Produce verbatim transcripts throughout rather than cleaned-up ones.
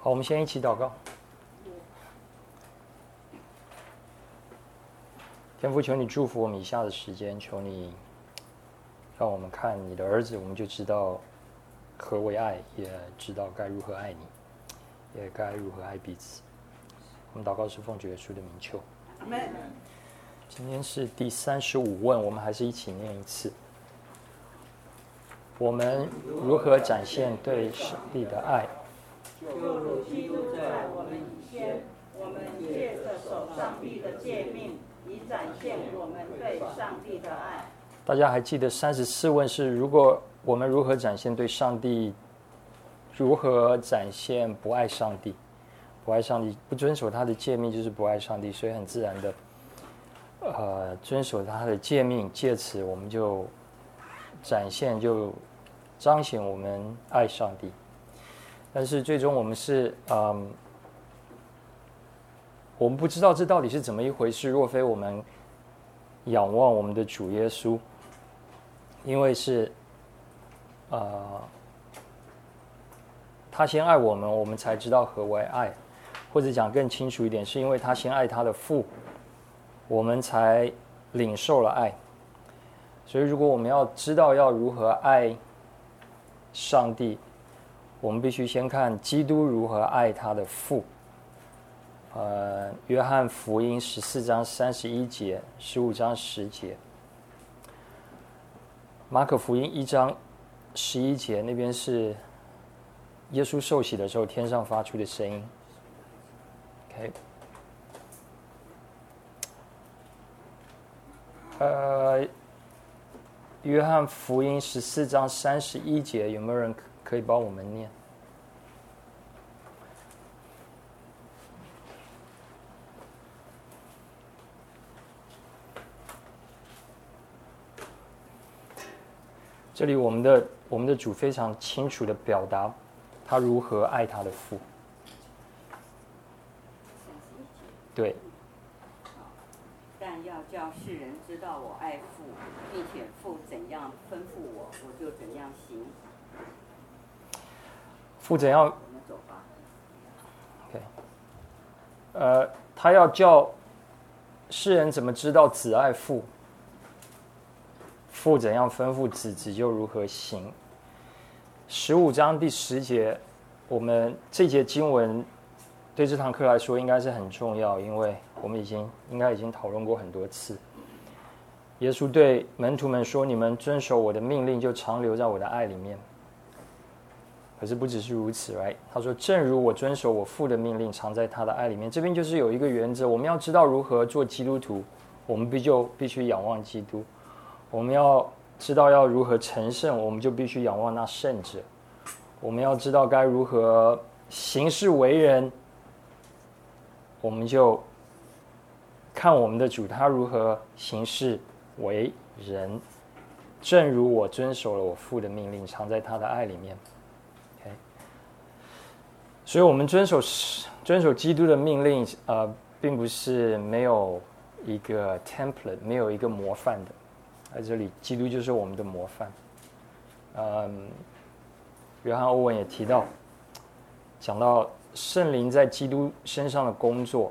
好，我们先一起祷告。天父，求你祝福我们以下的时间，求你让我们看你的儿子，我们就知道何为爱，也知道该如何爱你，也该如何爱彼此。我们祷告是奉主耶稣的名求。 阿们。 今天是第三十五问，我们还是一起念一次。我们如何展现对上帝的爱？ 就如基督在我们以前，我们借着守上帝的诫命，以展现我们对上帝的爱。 大家还记得三十四问是：如果我们如何展现对上帝？如何展现不爱上帝？不爱上帝，不遵守他的诫命，就是不爱上帝。所以很自然的，呃，遵守他的诫命，借此我们就展现，就彰显我们爱上帝。但是最终我们是，嗯，我们不知道这到底是怎么一回事。若非我们仰望我们的主耶稣，因为是，呃，他先爱我们，我们才知道何为爱。或者讲更清楚一点，是因为他先爱他的父，我们才领受了爱。所以如果我们要知道要如何爱上帝，我们必须先看基督如何爱他的父。呃，约翰福音十四章三十一节，十五章十节，马可福音一章十一节，那边是耶稣受洗的时候天上发出的声音。OK， 呃，约翰福音十四章三十一节，有没有人可以帮我们念？这里我们的我们的主非常清楚的表达他如何爱他的父。对。 但要叫世人知道我爱父，并且父怎样吩咐我，我就怎样行。 父怎样？ 我们走吧。 OK。呃，他要叫世人怎么知道子爱父？父怎样吩咐子，子就如何行。十五章第十节，我们这节经文对这堂课来说应该是很重要，因为我们已经应该已经讨论过很多次。耶稣对门徒们说：“你们遵守我的命令，就常留在我的爱里面。”可是不只是如此 ，right？ 他说：“正如我遵守我父的命令，常在他的爱里面。”这边就是有一个原则，我们要知道如何做基督徒，我们必就必须仰望基督。我们要知道要如何成圣，我们就必须仰望那圣者。我们要知道该如何行事为人，我们就看我们的主他如何行事为人。正如我遵守了我父的命令，常在他的爱里面。Okay? 所以我们遵守遵守基督的命令，呃，并不是没有一个 template， 没有一个模范的。在这里，基督就是我们的模范。嗯，约翰·欧文也提到，讲到圣灵在基督身上的工作，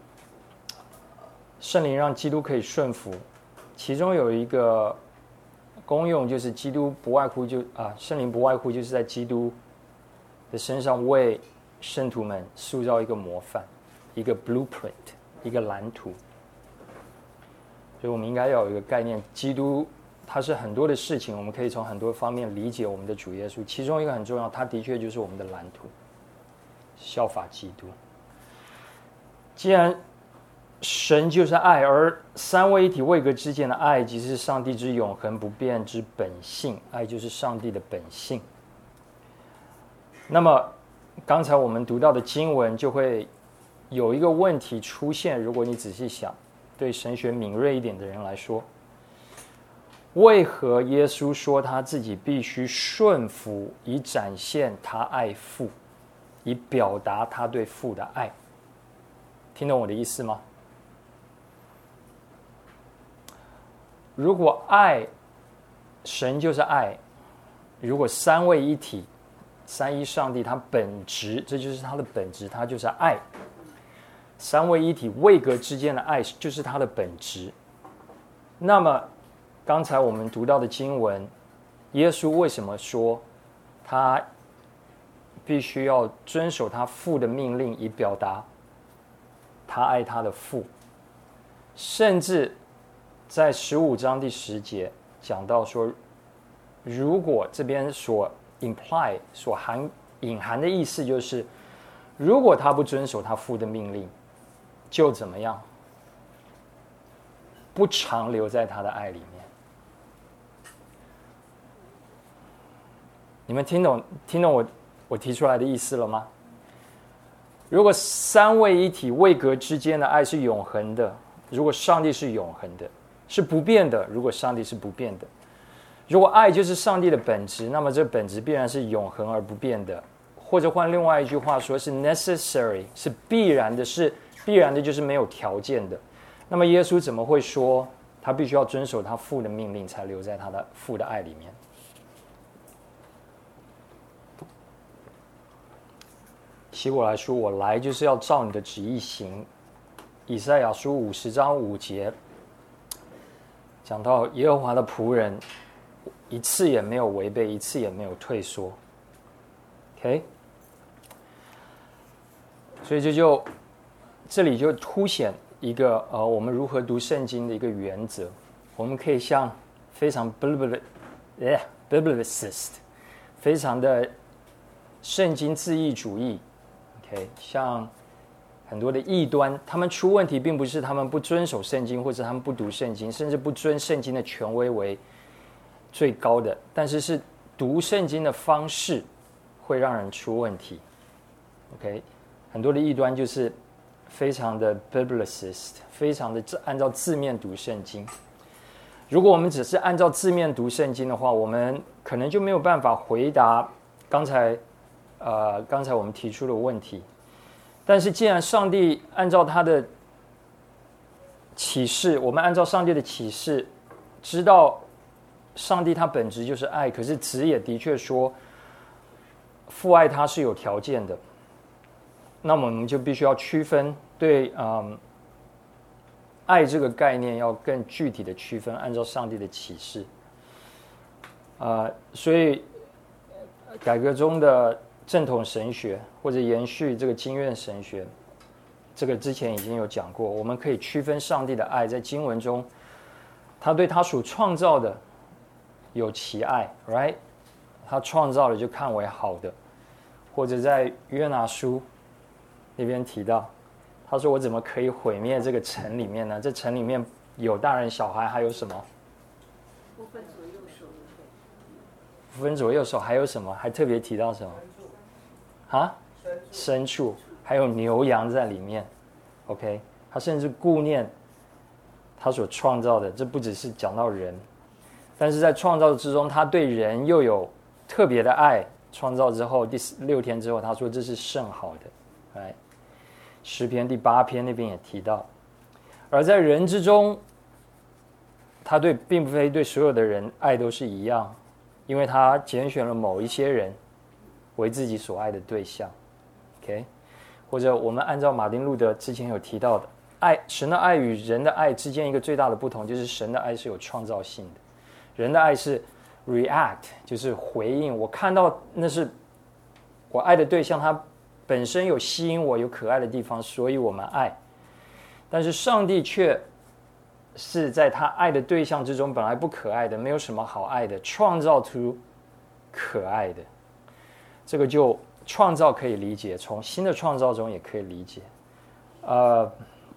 圣灵让基督可以顺服，其中有一个功用就是基督不外乎就啊，圣灵不外乎就是在基督的身上为圣徒们塑造一个模范，一个 blueprint， 一个蓝图。所以我们应该要有一个概念，基督他是很多的事情，我们可以从很多方面理解我们的主耶稣。其中一个很重要，他的确就是我们的蓝图，效法基督。既然神就是爱，而三位一体位格之间的爱，即是上帝之永恒不变之本性，爱就是上帝的本性。那么刚才我们读到的经文就会有一个问题出现，如果你仔细想，对神学敏锐一点的人来说，为何耶稣说他自己必须顺服，以展现他爱父，以表达他对父的爱？听懂我的意思吗？如果爱，神就是爱，如果三位一体三一上帝他本质，这就是他的本质，他就是爱。三位一体位格之间的爱就是他的本质。那么刚才我们读到的经文，耶稣为什么说他必须要遵守他父的命令，以表达他爱他的父？甚至在十五章第十节讲到说，如果这边所 imply 所含隐含的意思就是，如果他不遵守他父的命令，就怎么样？不长留在他的爱里面。你们听懂听懂我我提出来的意思了吗？如果三位一体位格之间的爱是永恒的，如果上帝是永恒的，是不变的，如果上帝是不变的，如果爱就是上帝的本质，那么这本质必然是永恒而不变的。或者换另外一句话说，是 necessary， 是必然的，是必然的，就是没有条件的。那么耶稣怎么会说他必须要遵守他父的命令，才留在他的父的爱里面？希伯来书，我来就是要照你的旨意行。以赛亚书五十章五节讲到耶和华的仆人一次也没有违背，一次也没有退缩。 OK， 所以这就这里就凸显一个呃，我们如何读圣经的一个原则。我们可以像非常 biblicist， 非常的圣经自义主义 ，OK， 像很多的异端，他们出问题并不是他们不遵守圣经，或者他们不读圣经，甚至不尊圣经的权威为最高的，但是是读圣经的方式会让人出问题。OK， 很多的异端就是非常的 biblicist， 非常的按照字面读圣经。如果我们只是按照字面读圣经的话，我们可能就没有办法回答刚才呃刚才我们提出的问题。但是既然上帝按照他的启示，我们按照上帝的启示知道上帝他本质就是爱，可是子也的确说父爱他是有条件的，那么我们就必须要区分对嗯爱这个概念要更具体的区分，按照上帝的启示。啊、呃，所以改革中的正统神学或者延续这个经院神学，这个之前已经有讲过，我们可以区分上帝的爱，在经文中他对他所创造的有其爱 right， 他创造了就看为好的。或者在约拿书那边提到，他说我怎么可以毁灭这个城里面呢？这城里面有大人小孩，还有什么？ 不分左右手。 不分左右手，还有什么？还特别提到什么？啊？牲畜，还有牛羊在里面。OK， 他甚至顾念他所创造的，这不只是讲到人，但是在创造之中，他对人又有特别的爱。创造之后第六天之后，他说这是甚好的。来，诗篇第八篇那边也提到，而在人之中，他对并非对所有的人爱都是一样，因为他拣选了某一些人为自己所爱的对象。OK， 或者我们按照马丁路德之前有提到的，爱神的爱与人的爱之间一个最大的不同，就是神的爱是有创造性的，人的爱是react， 就是回应。我看到那是我爱的对象，他本身有吸引我，有可爱的地方，所以我们爱。但是上帝却是在他爱的对象之中本来不可爱的，没有什么好爱的，创造出可爱的。这个就创造可以理解，从新的创造中也可以理解。呃，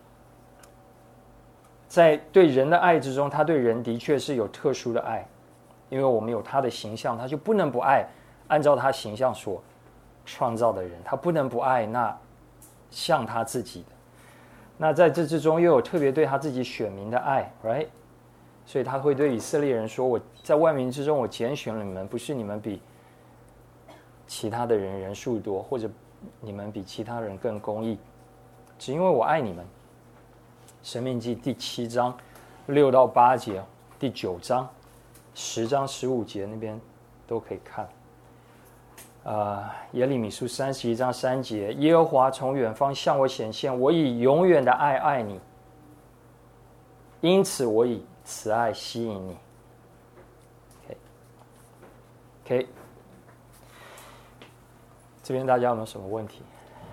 在对人的爱之中，他对人的确是有特殊的爱。因为我们有他的形象，他就不能不爱按照他形象所创造的人，他不能不爱那像他自己的。那在这之中又有特别对他自己选民的爱 right， 所以他会对以色列人说，我在万民之中我拣选了你们，不是你们比其他的人人数多，或者你们比其他人更公义，只因为我爱你们。申命记第七章六到八节，第九章十章十五节那边都可以看。 呃，耶利米书三十一章三节，耶和华从远方向我显现，我以永远的爱爱你，因此我以慈爱吸引你。OK，, okay. 这边大家有没有什么问题？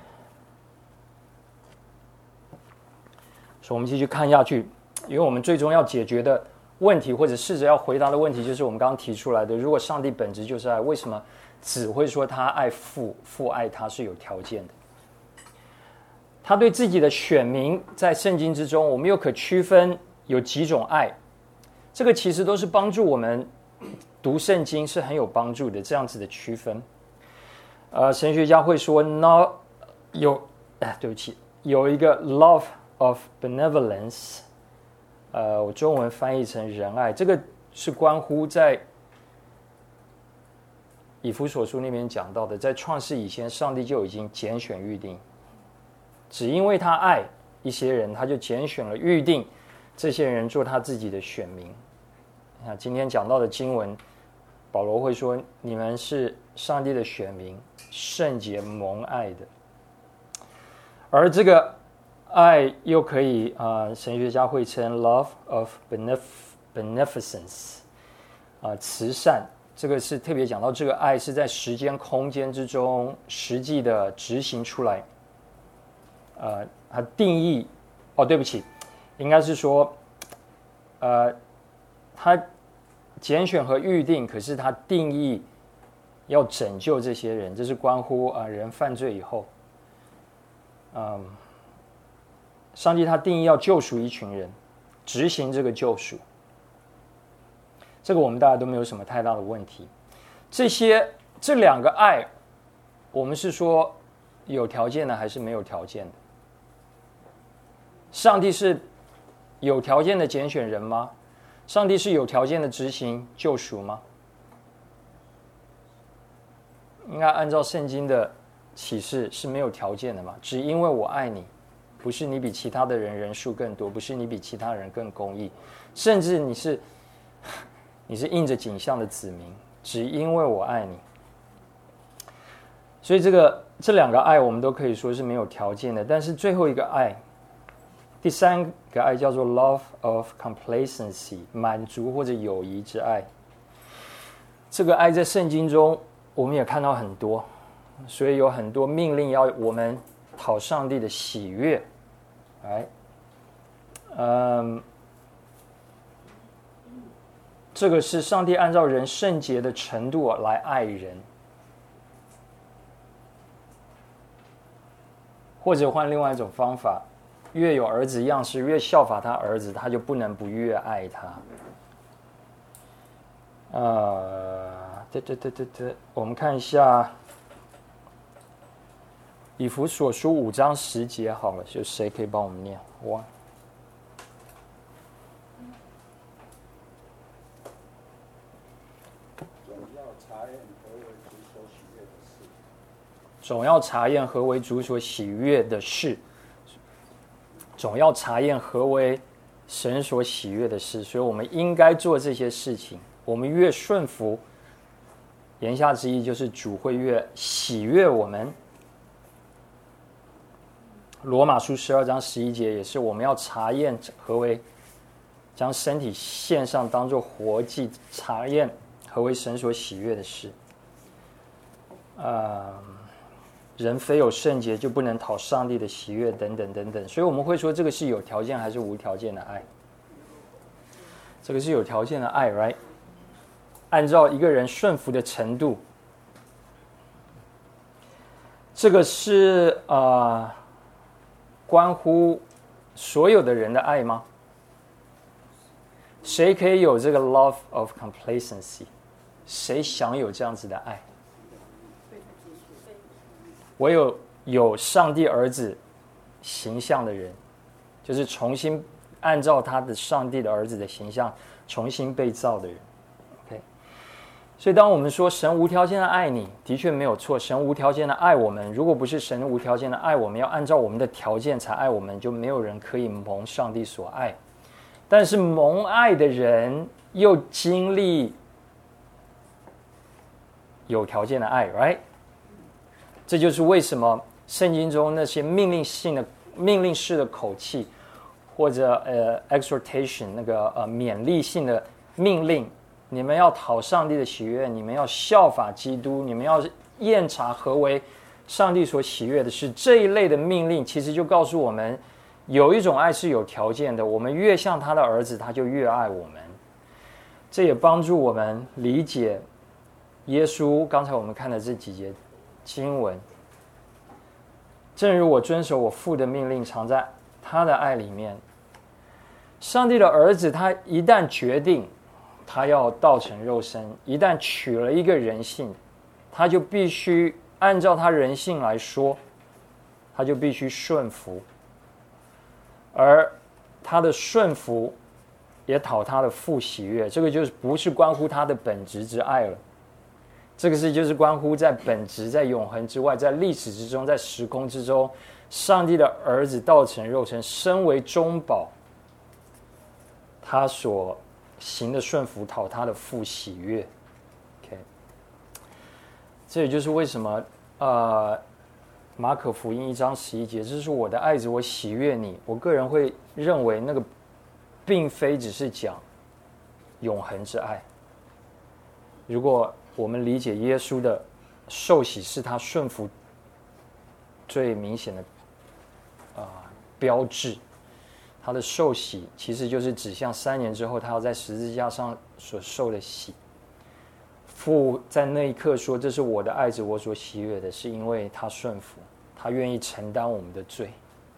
所以我们继续看下去，因为我们最终要解决的问题，或者试着要回答的问题，就是我们刚刚提出来的：如果上帝本质就是爱，为什么只会说他爱父，父爱他是有条件的？他对自己的选民，在圣经之中，我们又可区分有几种爱？这个其实都是帮助我们读圣经是很有帮助的，这样子的区分。呃，神学家会说 ，no 有，哎，对不起，有一个 love of benevolence， 呃，我中文翻译成仁爱，这个是关乎在以弗所书那边讲到的，在创世以前，上帝就已经拣选预定，只因为他爱一些人，他就拣选了预定这些人做他自己的选民。那今天讲到的经文，保罗会说：“你们是上帝的选民，圣洁蒙爱的。”而这个爱又可以啊、呃，神学家会称 love of benef beneficence 啊、呃，慈善。这个是特别讲到这个爱是在时间空间之中实际的执行出来。呃，它定义哦，对不起，应该是说，呃，它拣选和预定，可是它定义要拯救这些人，这是关乎啊、呃、人犯罪以后，嗯，上帝他定义要救赎一群人，执行这个救赎。这个我们大家都没有什么太大的问题。这些这两个爱，我们是说有条件的还是没有条件的？上帝是有条件的拣选人吗？上帝是有条件的执行救赎吗？应该按照圣经的启示是没有条件的嘛？只因为我爱你，不是你比其他的人人数更多，不是你比其他人更公义，甚至你是。你是印着景象的子民，只因为我爱你。所以这个这两个爱我们都可以说是没有条件的，但是最后一个爱，第三个爱叫做 love of complacency， 满足或者友谊之爱。这个爱在圣经中我们也看到很多，所以有很多命令要我们讨上帝的喜悦。来，嗯。这个是上帝按照人圣洁的程度来爱人，或者换另外一种方法，越有儿子样式，越效法他儿子，他就不能不越爱他。呃，对对对对对，我们看一下以弗所书五章十节好了，就谁可以帮我们念？我。总要查验何为主所喜悦的事，总要查验何为神所喜悦的事，所以我们应该做这些事情。我们越顺服，言下之意就是主会越喜悦我们。罗马书十二章十一节也是，我们要查验何为将身体献上当作活祭，查验何为神所喜悦的事。呃。人非有圣洁，就不能讨上帝的喜悦，等等等等。所以我们会说，这个是有条件还是无条件的爱？这个是有条件的爱 ，right？ 按照一个人顺服的程度，这个是呃关乎所有的人的爱吗？谁可以有这个 love of complacency？ 谁享有这样子的爱？唯有有上帝儿子形象的人，就是重新按照他的上帝的儿子的形象重新被造的人。OK， 所以当我们说神无条件的爱你，的确没有错，神无条件的爱我们。如果不是神无条件的爱我们，要按照我们的条件才爱我们，就没有人可以蒙上帝所爱。但是蒙爱的人又经历有条件的爱 ，right？ 这就是为什么圣经中那些命令性的命令式的口气，或者呃 exhortation 那个呃勉励性的命令，你们要讨上帝的喜悦，你们要效法基督，你们要验察何为上帝所喜悦的事，这一类的命令其实就告诉我们，有一种爱是有条件的，我们越像他的儿子，他就越爱我们。这也帮助我们理解耶稣刚才我们看的这几节经文，正如我遵守我父的命令，常在他的爱里面。上帝的儿子他一旦决定他要道成肉身，一旦取了一个人性，他就必须按照他人性来说，他就必须顺服，而他的顺服也讨他的父喜悦，这个就是不是关乎他的本质之爱了，这个是就是关乎在本质、在永恒之外、在历史之中、在时空之中，上帝的儿子道成肉身，身为中保，他所行的顺服讨他的父喜悦。OK， 这也就是为什么呃马可福音一章十一节，这是我的爱子，我喜悦你。我个人会认为那个并非只是讲永恒之爱。如果我们理解耶稣的受洗是他顺服最明显的、呃、标志，他的受洗其实就是指向三年之后他要在十字架上所受的洗。父在那一刻说：“这是我的爱子，我所喜悦的，是因为他顺服，他愿意承担我们的罪。”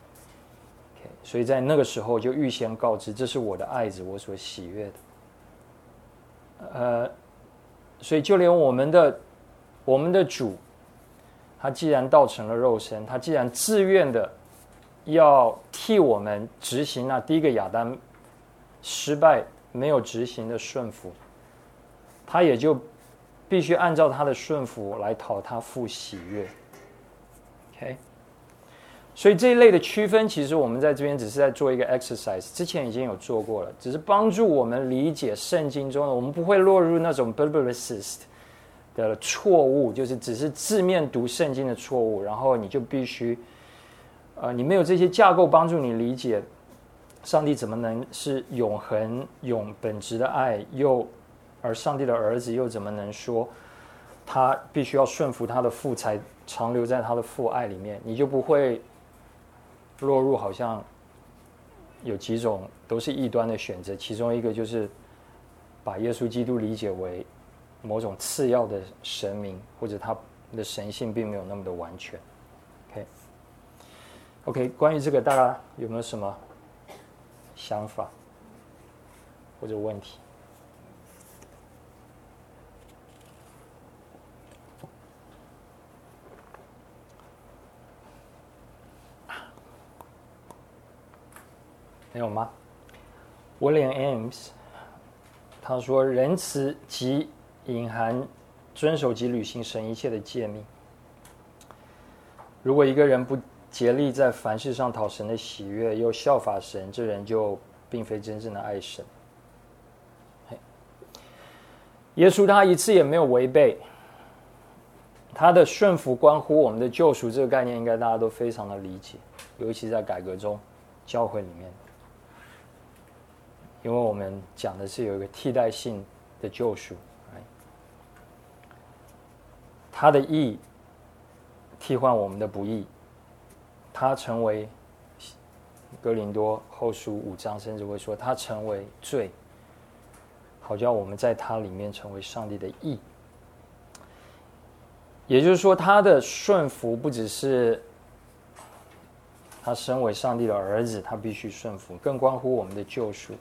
Okay， 所以在那个时候就预先告知，这是我的爱子，我所喜悦的。呃，所以就连我们的我们的主，他既然道成了肉身，他既然自愿的要替我们执行那第一个亚当失败没有执行的顺服，他也就必须按照他的顺服来讨他父喜悦。 OK， 所以这一类的区分其实我们在这边只是在做一个 exercise， 之前已经有做过了，只是帮助我们理解圣经中的，我们不会落入那种 biblicist 的错误，就是只是字面读圣经的错误，然后你就必须呃，你没有这些架构帮助你理解上帝怎么能是永恒永本质的爱，又而上帝的儿子又怎么能说他必须要顺服他的父才长留在他的父爱里面，你就不会落入好像有几种都是异端的选择，其中一个就是把耶稣基督理解为某种次要的神明，或者他的神性并没有那么的完全。 OK OK， 关于这个大家有没有什么想法或者问题？没有吗 ？William Ames 他说：“仁慈即隐含遵守及履行神一切的诫命。如果一个人不竭力在凡事上讨神的喜悦，又效法神，这人就并非真正的爱神。”耶稣他一次也没有违背他的顺服，关乎我们的救赎，这个概念应该大家都非常的理解，尤其在改革中教会里面。因为我们讲的是有一个替代性的救赎，他的义替换我们的不义，他成为哥林多后书五章甚至会说他成为罪，好叫我们在他里面成为上帝的义。也就是说，他的顺服不只是他身为上帝的儿子他必须顺服，更关乎我们的救赎。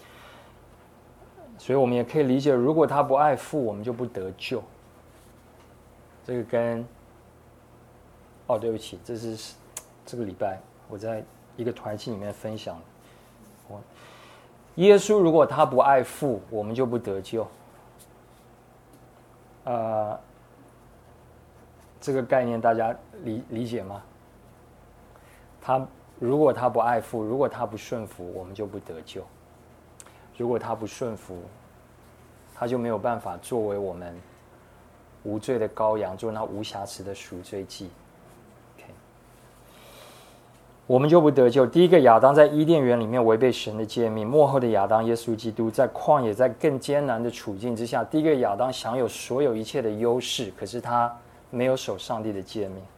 所以我们也可以理解，如果他不爱父，我们就不得救。这个跟哦，对不起，这是这个礼拜我在一个团契里面分享的。耶稣如果他不爱父，我们就不得救。呃，这个概念大家理理解吗？他如果他不爱父，如果他不顺服，我们就不得救。如果他不顺服，他就没有办法作为我们无罪的羔羊，做那无瑕疵的赎罪祭。Okay. 我们就不得救。第一个亚当在伊甸园里面违背神的诫命，末后的亚当耶稣基督在旷野，在更艰难的处境之下，第一个亚当享有所有一切的优势，可是他没有守上帝的诫命，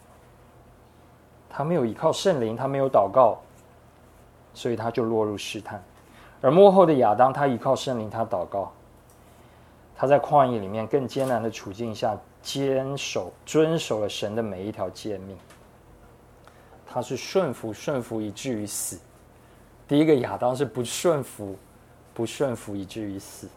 他没有依靠圣灵，他没有祷告，所以他就落入试探。而末后的亚当，他依靠圣灵，他祷告，他在旷野里面更艰难的处境下坚守遵守了神的每一条诫命，他是顺服顺服以至于死。第一个亚当是不顺服不顺服以至于死。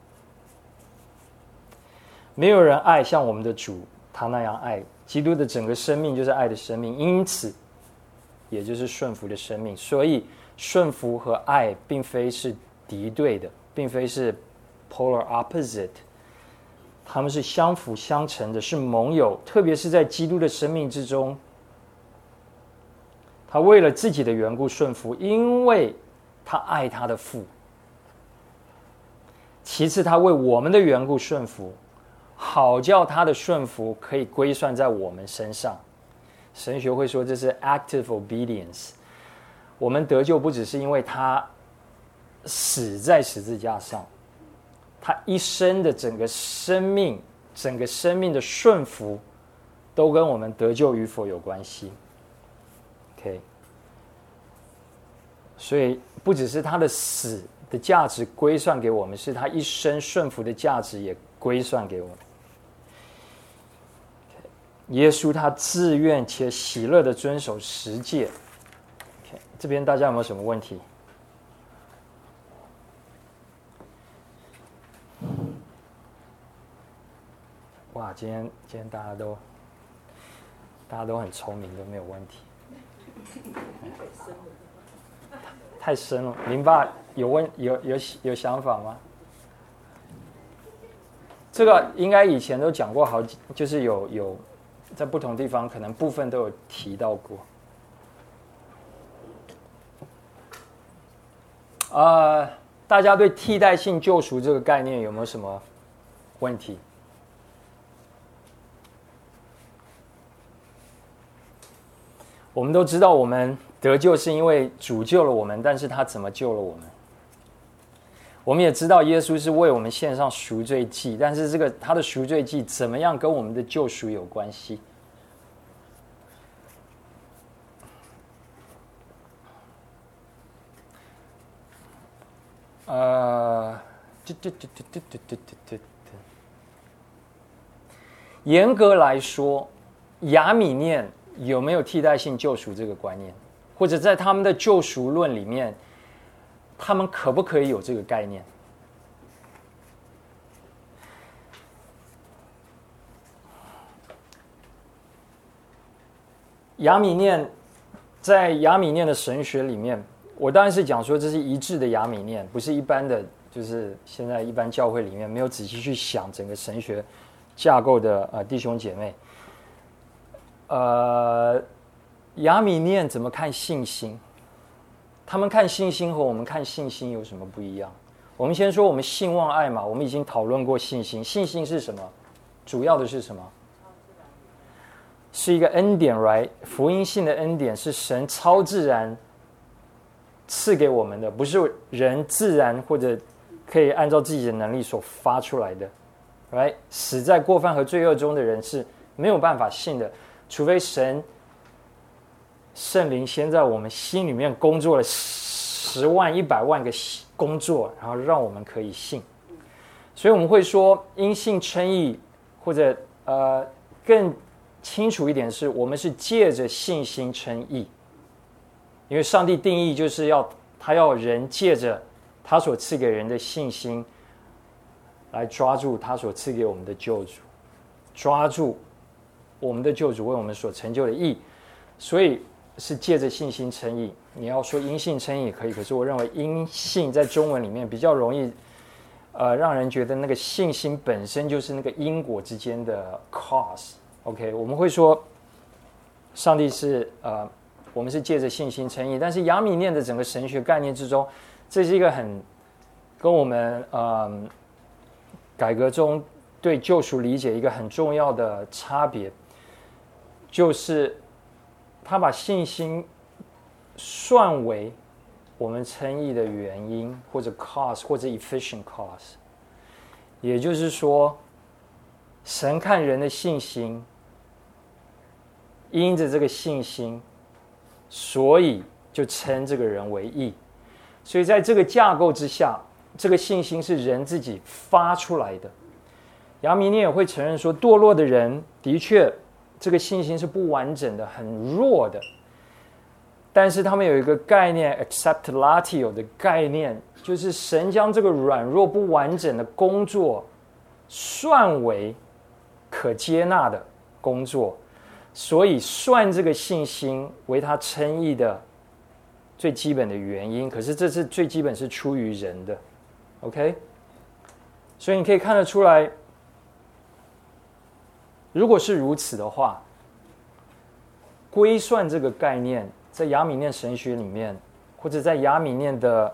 没有人爱像我们的主他那样爱。基督的整个生命就是爱的生命，因此也就是顺服的生命。所以顺服和爱并非是敌对的，并非是 polar opposite， 他们是相辅相成的，是盟友。特别是在基督的生命之中，他为了自己的缘故顺服，因为他爱他的父。其次他为我们的缘故顺服，好叫他的顺服可以归算在我们身上。神学会说这是 active obedience。 我们得救不只是因为他死在十字架上，他一生的整个生命整个生命的顺服都跟我们得救与否有关系。 OK， 所以不只是他的死的价值归算给我们，是他一生顺服的价值也归算给我们。耶稣他自愿且喜乐的遵守十诫。Okay, 这边大家有没有什么问题？哇，今天今天大家都大家都很聪明，都没有问题。太深了，林爸有问有有有想法吗？这个应该以前都讲过好几，就是有有在不同地方可能部分都有提到过。呃，大家对替代性救赎这个概念有没有什么问题？我们都知道，我们得救是因为主救了我们，但是他怎么救了我们？我们也知道耶稣是为我们献上赎罪祭，但是这个他的赎罪祭怎么样跟我们的救赎有关系？呃，严格来说，亚米念有没有替代性救赎这个观念，或者在他们的救赎论里面，他们可不可以有这个概念？亚米念在亚米念的神学里面，我当然是讲说这是一致的亚米念，不是一般的，就是现在一般教会里面没有仔细去想整个神学架构的呃弟兄姐妹。呃，亚米念怎么看信心？他们看信心和我们看信心有什么不一样？我们先说我们信望爱嘛，我们已经讨论过信心。信心是什么？主要的是什么？是一个恩典 right？ 福音性的恩典是神超自然赐给我们的，不是人自然或者可以按照自己的能力所发出来的 right？ 死在过犯和罪恶中的人是没有办法信的，除非神圣灵先在我们心里面工作了十万一百万个工作，然后让我们可以信。所以我们会说因信称义，或者呃更清楚一点是，我们是借着信心称义。因为上帝定义就是要他要人借着他所赐给人的信心，来抓住他所赐给我们的救主，抓住我们的救主为我们所成就的义，所以是借着信心称义。你要说因信称义也可以，可是我认为因信在中文里面比较容易呃，让人觉得那个信心本身就是那个因果之间的 cause。OK， 我们会说上帝是呃，我们是借着信心称义，但是亚米念的整个神学概念之中，这是一个很跟我们呃改革中对救赎理解一个很重要的差别，就是他把信心算为我们称义的原因，或者 cause， 或者 efficient cause。也就是说，神看人的信心，因着这个信心，所以就称这个人为义。所以在这个架构之下，这个信心是人自己发出来的。亚米念也会承认说，堕落的人的确这个信心是不完整的，很弱的。但是他们有一个概念 acceptatio 的概念，就是神将这个软弱不完整的工作算为可接纳的工作，所以算这个信心为他称义的最基本的原因。可是这是最基本是出于人的 OK， 所以你可以看得出来，如果是如此的话，归算这个概念在亚米念神学里面，或者在亚米念的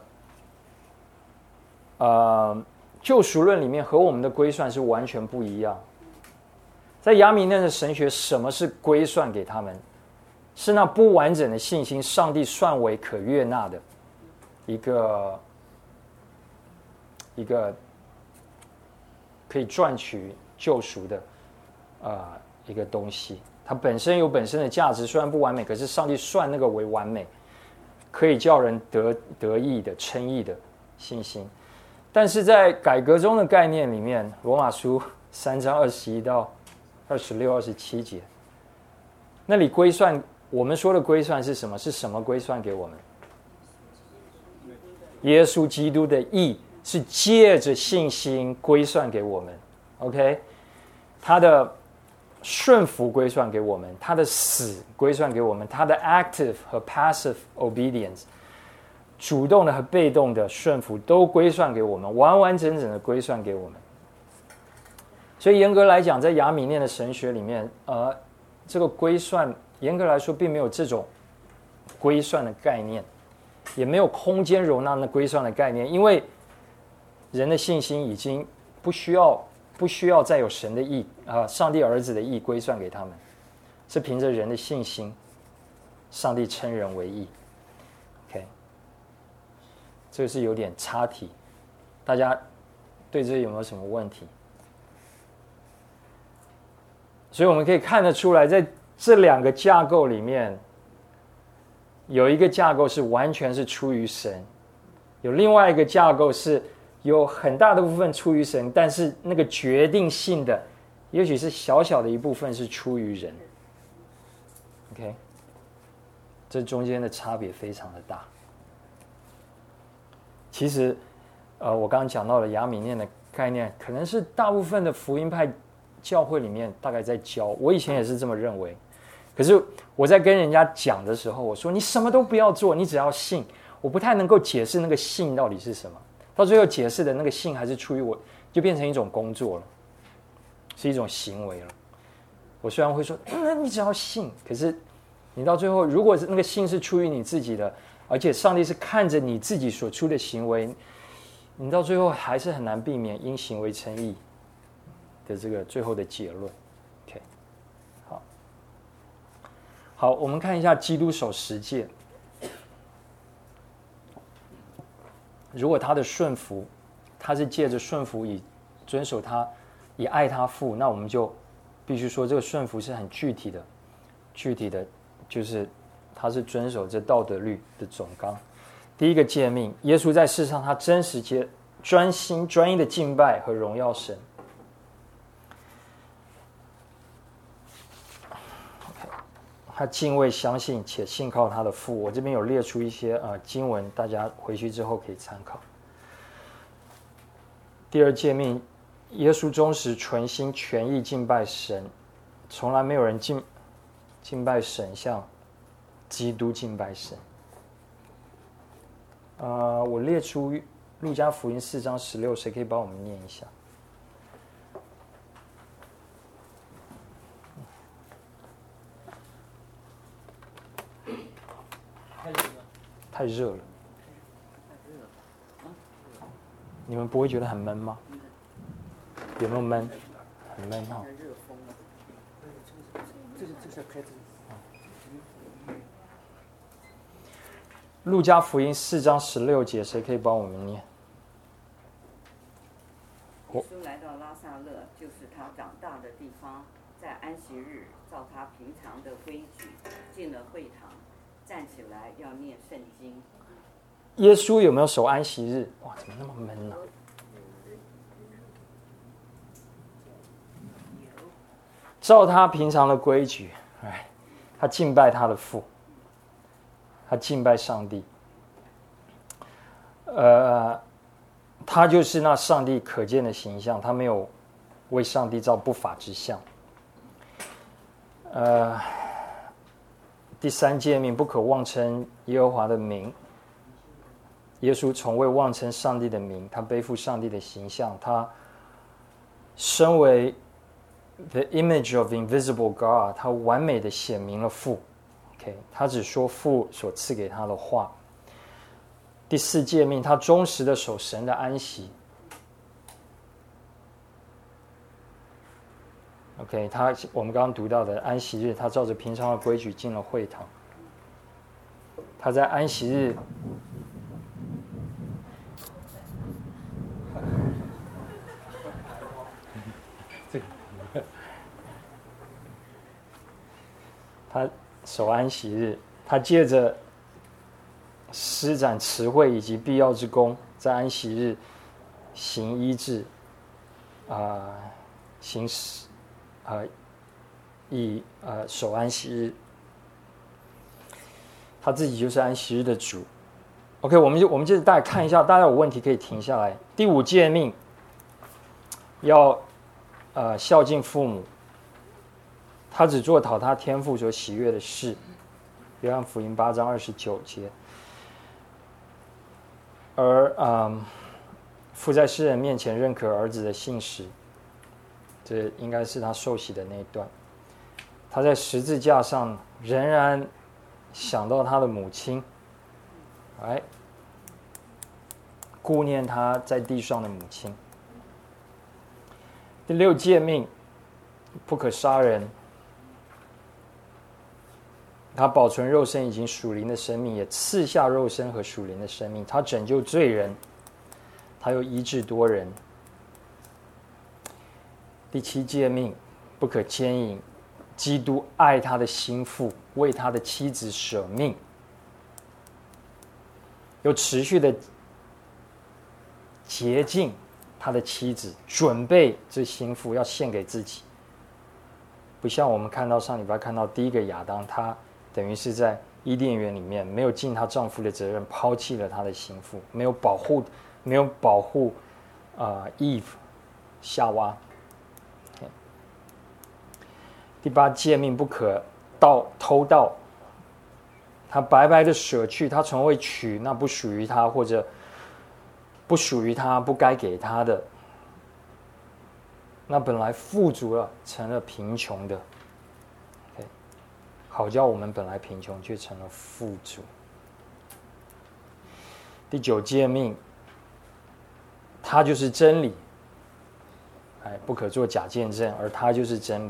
呃救赎论里面，和我们的归算是完全不一样。在亚米念的神学，什么是归算给他们？是那不完整的信心，上帝算为可悦纳的一个一个可以赚取救赎的呃一个东西。它本身有本身的价值，虽然不完美，可是上帝算那个为完美，可以叫人得得益的称义的信心。但是在改革中的概念里面，罗马书三章二十一到二十六、二十七节，那里归算，我们说的归算是什么？是什么归算给我们？耶稣基督的义是借着信心归算给我们。OK， 他的顺服归算给我们，他的死归算给我们，他的 active 和 passive obedience， 主动的和被动的顺服都归算给我们，完完整整的归算给我们。所以严格来讲，在亚米念的神学里面，呃，这个归算严格来说并没有这种归算的概念，也没有空间容纳那归算的概念，因为人的信心已经不需要不需要再有神的义啊、呃，上帝儿子的义归算给他们，是凭着人的信心，上帝称人为义。OK， 这个是有点插题，大家对这有没有什么问题？所以我们可以看得出来，在这两个架构里面，有一个架构是完全是出于神，有另外一个架构是有很大的部分出于神，但是那个决定性的也许是小小的一部分是出于人。 OK， 这中间的差别非常的大。其实呃，我刚刚讲到了亚米念的概念，可能是大部分的福音派教会里面大概在教，我以前也是这么认为。可是我在跟人家讲的时候，我说你什么都不要做，你只要信。我不太能够解释那个信到底是什么，到最后解释的那个信还是出于我，就变成一种工作了，是一种行为了。我虽然会说，嗯，你只要信，可是你到最后，如果是那个信是出于你自己的，而且上帝是看着你自己所出的行为，你到最后还是很难避免因行为称义的这个最后的结论。OK， 好，好，我们看一下基督守十诫。如果他的顺服，他是借着顺服以遵守他，以爱他父，那我们就必须说这个顺服是很具体的，具体的就是他是遵守这道德律的总纲。第一个诫命，耶稣在世上他真实接专心专一的敬拜和荣耀神。他敬畏、相信且信靠他的父。我这边有列出一些呃经文，大家回去之后可以参考。第二诫命，耶稣忠实、纯心、全意敬拜神，从来没有人敬敬拜神像基督敬拜神。呃，我列出路加福音四章十六，谁可以帮我们念一下？太热了，你们不会觉得很闷吗？有没有闷？ 很闷哈。 热风了。 这个这个是开始。 路加福音四章十六节，谁可以帮我们念？ 耶稣来到拉萨勒，就是他长大的地方，在安息日，照他平常的规矩，进了会堂，站起来要念圣经。 耶稣有没有守安息日？哇，怎么那么闷呢、啊？照他平常的规矩，哎，他敬拜他的父，他敬拜上帝。呃，他就是那上帝可见的形象，他没有为上帝造不法之像。呃，第三诫命，不可妄称耶和华的名。耶稣从未妄称上帝的名，他背负上帝的形象，他身为 the image of invisible God， 他完美的显明了父。OK， 他只说父所赐给他的话。第四诫命，他忠实的守神的安息。OK， 他我们刚刚读到的安息日，他照着平常的规矩进了会堂。他在安息日。他守安息日，他借着施展慈惠以及必要之功，在安息日行医治，啊、呃，行啊、呃，以呃守安息日，他自己就是安息日的主。OK， 我们就我们接着大家看一下，大家有问题可以停下来。第五诫命，要呃孝敬父母。他只做讨他天父所喜悦的事，约翰福音八章二十九节。而嗯，父在世人面前认可儿子的信实，这应该是他受洗的那一段。他在十字架上仍然想到他的母亲，哎，顾念他在地上的母亲。第六诫命，不可杀人。他保存肉身以及属灵的生命，也赐下肉身和属灵的生命。他拯救罪人，他又医治多人。第七诫命，不可奸淫。基督爱他的心腹，为他的妻子舍命，又持续的洁净他的妻子，准备这心腹要献给自己。不像我们看到上礼拜看到第一个亚当，他等于是在伊甸园里面没有尽她丈夫的责任，抛弃了她的心腹，没有保护，没有保护啊、呃、Eve 夏娃。Okay. 第八诫命，不可盗偷盗。他白白的舍去，他从未取那不属于他或者不属于他不该给他的，那本来富足了成了贫穷的。好叫我们本来贫穷，却成了富足。第九诫命，他就是真理，哎，不可做假见证，而他就是真理。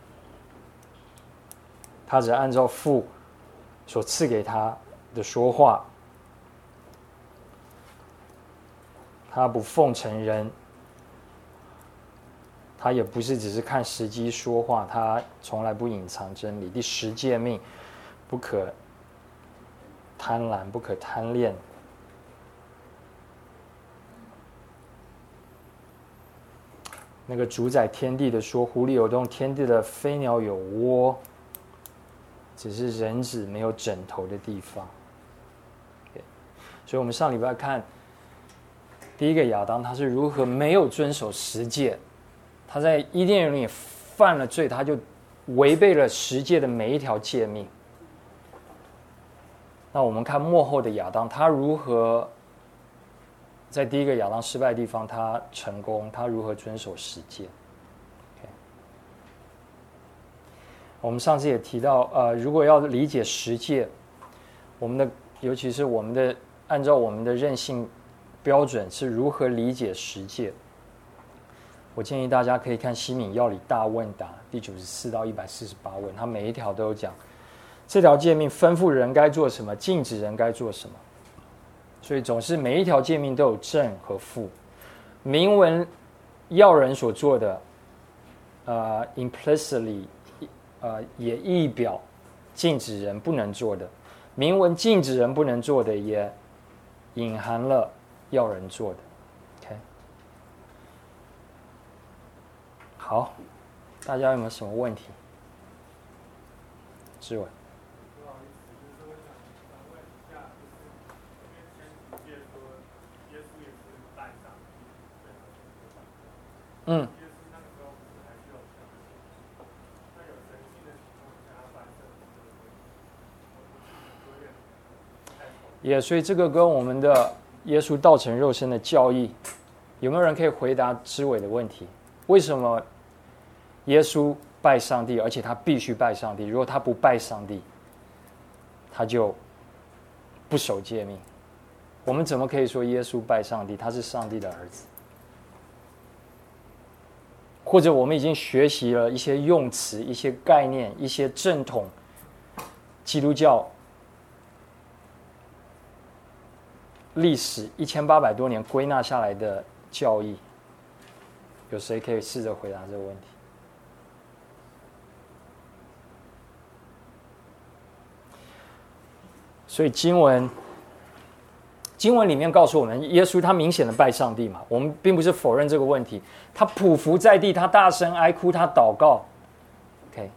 他只按照父所赐给他的说话，他不奉承人，他也不是只是看时机说话，他从来不隐藏真理。第十诫命，不可贪婪，不可贪恋。那个主宰天地的说，湖里有洞，天地的飞鸟有窝，只是人子没有枕头的地方。Okay. 所以我们上礼拜看第一个亚当，他是如何没有遵守十诫。他在伊甸园里犯了罪，他就违背了十诫的每一条诫命。那我们看末后的亚当，他如何在第一个亚当失败的地方他成功，他如何遵守十诫。Okay. 我们上次也提到，呃，如果要理解十诫，我们的尤其是我们的按照我们的任性标准是如何理解十诫。 我建议大家可以看西敏要理大问答第九十四到一百四十八问，它每一条都有讲这条诫命吩咐人该做什么，禁止人该做什么。所以总是每一条诫命都有正和负，明文要人所做的，呃 implicitly， 呃也意表禁止人不能做的，明文禁止人不能做的也隐含了要人做的。OK， 好，大家有没有什么问题？志伟。嗯，也所以这个跟我们的耶稣道成肉身的教义，有没有人可以回答知伟的问题？为什么耶稣拜上帝，而且他必须拜上帝？如果他不拜上帝，他就不守诫命。我们怎么可以说耶稣拜上帝？他是上帝的儿子。或者我们已经学习了一些用词、一些概念、一些正统基督教历史一千八百多年归纳下来的教义，有谁可以试着回答这个问题？所以经文经文里面告诉我们，耶稣他明显的拜上帝嘛，我们并不是否认这个问题。他匍匐在地，他大声哀哭，他祷告。OK，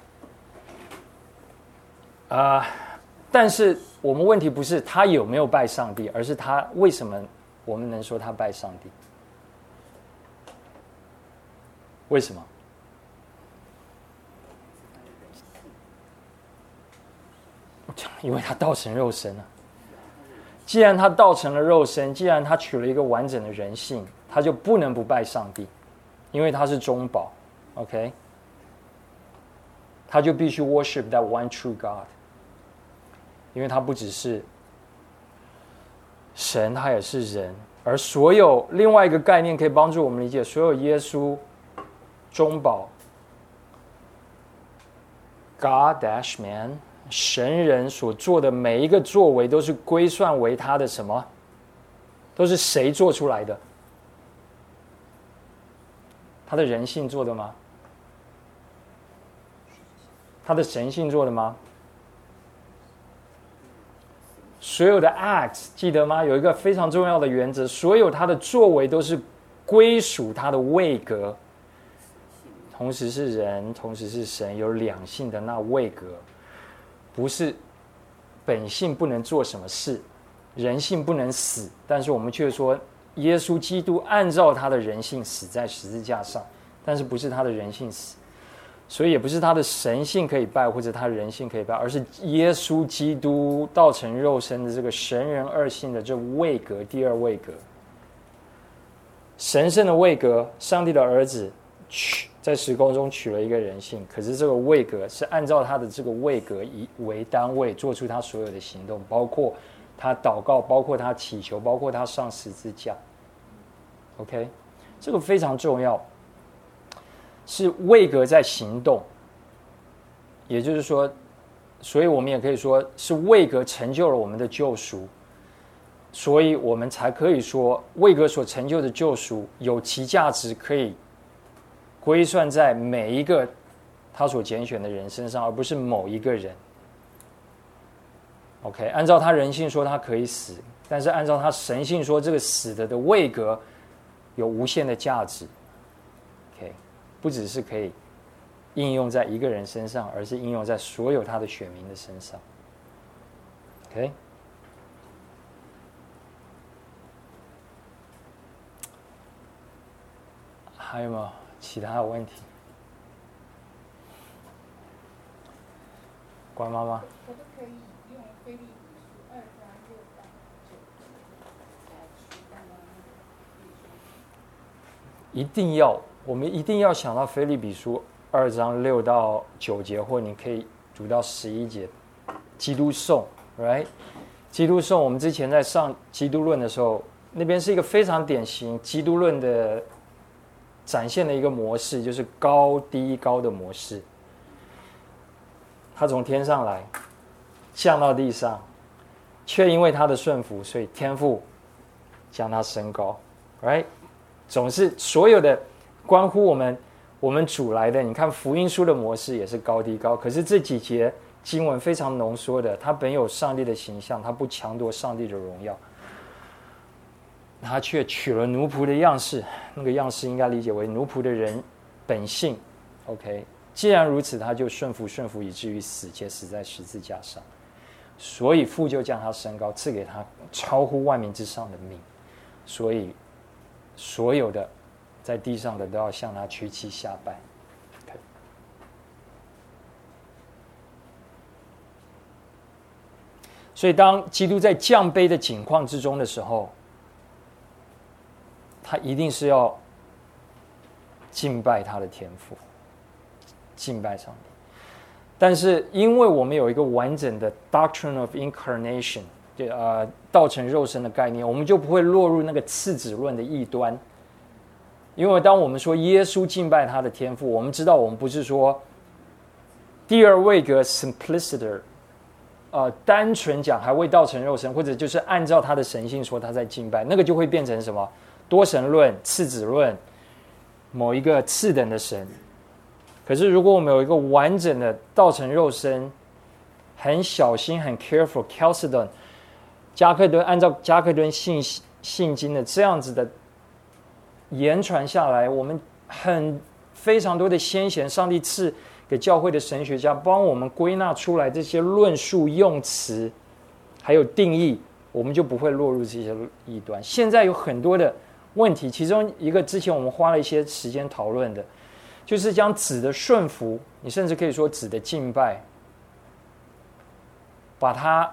啊、呃，但是我们问题不是他有没有拜上帝，而是他为什么我们能说他拜上帝？为什么？因为他道成肉身啊。既然他道成了肉身，既然他取了一个完整的人性，他就不能不拜上帝，因为他是中保 ，OK？ 他就必须 worship that one true God， 因为他不只是神，他也是人。而所有另外一个概念可以帮助我们理解，所有耶稣中保 God dash man。神人所做的每一个作为都是归算为他的什么？都是谁做出来的？他的人性做的吗？他的神性做的吗？所有的 acts 记得吗？有一个非常重要的原则，所有他的作为都是归属他的位格，同时是人，同时是神，有两性的那位格。不是本性不能做什么事，人性不能死，但是我们却说耶稣基督按照他的人性死在十字架上，但是不是他的人性死，所以也不是他的神性可以拜，或者他的人性可以拜，而是耶稣基督道成肉身的这个神人二性的这位格，第二位格，神圣的位格，上帝的儿子取在时空中取了一个人性，可是这个位格是按照他的这个位格以为单位做出他所有的行动，包括他祷告，包括他祈求，包括他上十字架。OK， 这个非常重要，是位格在行动，也就是说，所以我们也可以说是位格成就了我们的救赎，所以我们才可以说位格所成就的救赎有其价值，可以归算在每一个他所拣选的人身上，而不是某一个人。OK， 按照他人性说他可以死，但是按照他神性说这个死的的位格有无限的价值。OK， 不只是可以应用在一个人身上，而是应用在所有他的选民的身上。OK， 还有没有其他的问题？关妈妈， 可不可以用腓立比书二章六到九来取代呢？ 一定要，我们一定要想到腓立比书二章六到九节，或你可以读到十一节，基督颂 ，right？ 基督颂，我们之前在上基督论的时候，那边是一个非常典型基督论的展现了一个模式，就是高低高的模式。他从天上来，降到地上，却因为他的顺服，所以天父将他升高。Right？ 总是所有的关乎我们我们主来的，你看福音书的模式也是高低高。可是这几节经文非常浓缩的，他本有上帝的形象，他不强夺上帝的荣耀，他却取了奴仆的样式。那个样式应该理解为奴仆的人本性。OK， 既然如此，他就顺服顺服以至于死，且死在十字架上。所以父就将他升高，赐给他超乎万民之上的名。所以所有的在地上的都要向他屈膝下拜。Okay. 所以当基督在降卑的境况之中的时候，他一定是要敬拜他的天父，敬拜上帝。但是因为我们有一个完整的 doctrine of incarnation， 就呃道成肉身的概念，我们就不会落入那个次子论的异端。因为当我们说耶稣敬拜他的天父，我们知道我们不是说第二位格 simpliciter， 呃，单纯讲还未道成肉身，或者就是按照他的神性说他在敬拜，那个就会变成什么多神论、次子论，某一个次等的神。可是如果我们有一个完整的道成肉身，很小心、很 careful Chalcedon 加克敦按照加克敦信信经的这样子的言传下来，我们很非常多的先贤，上帝赐给教会的神学家帮我们归纳出来这些论述用词还有定义，我们就不会落入这些异端。现在有很多的问题，其中一个之前我们花了一些时间讨论的，就是将子的顺服，你甚至可以说子的敬拜，把它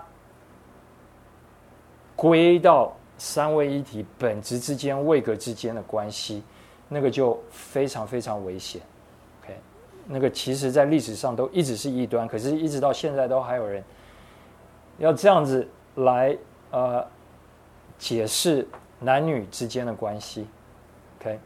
归到三位一体本质之间、位格之间的关系，那个就非常非常危险。OK， 那个其实在历史上都一直是异端，可是一直到现在都还有人要这样子来呃解释男女之间的关系。OK，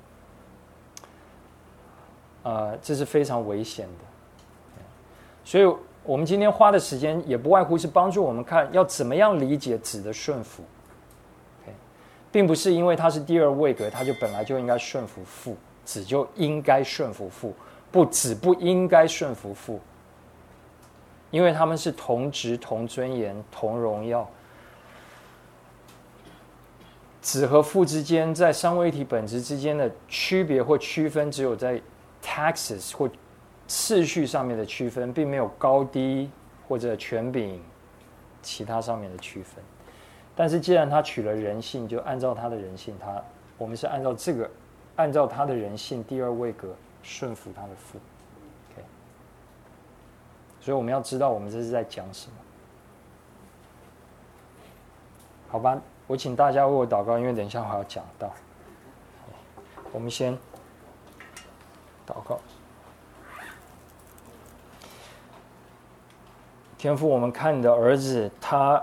呃，这是非常危险的。所以我们今天花的时间也不外乎是帮助我们看要怎么样理解子的顺服。并不是因为他是第二位格，他就本来就应该顺服父，子就应该顺服父，不，子不应该顺服父，因为他们是同职、同尊严、同荣耀。子和父之间在三位一体本质之间的区别或区分，只有在 taxes 或次序上面的区分，并没有高低或者权柄其他上面的区分。但是既然他取了人性，就按照他的人性，他我们是按照这个，按照他的人性第二位格顺服他的父。OK， 所以我们要知道我们这是在讲什么，好吧？我请大家为我祷告，因为等一下我要讲到。我们先祷告。天父，我们看你的儿子，他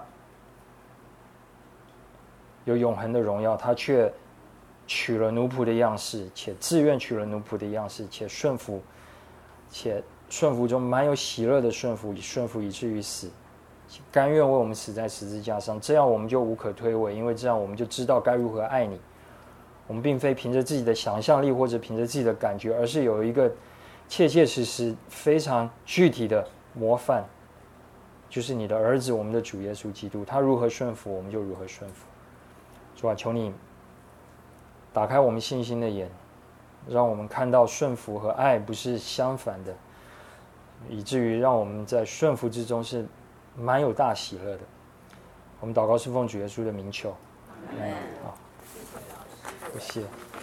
有永恒的荣耀，他却取了奴仆的样式，且自愿取了奴仆的样式，且顺服，且顺服中蛮有喜乐的顺服，以顺服以至于死，甘愿为我们死在十字架上，这样我们就无可推诿，因为这样我们就知道该如何爱你。我们并非凭着自己的想象力或者凭着自己的感觉，而是有一个切切实实非常具体的模范，就是你的儿子，我们的主耶稣基督，他如何顺服，我们就如何顺服。主啊，求你打开我们信心的眼，让我们看到顺服和爱不是相反的，以至于让我们在顺服之中是蛮有大喜乐的。我们祷告是奉主耶稣的名求。嗯，好，谢谢。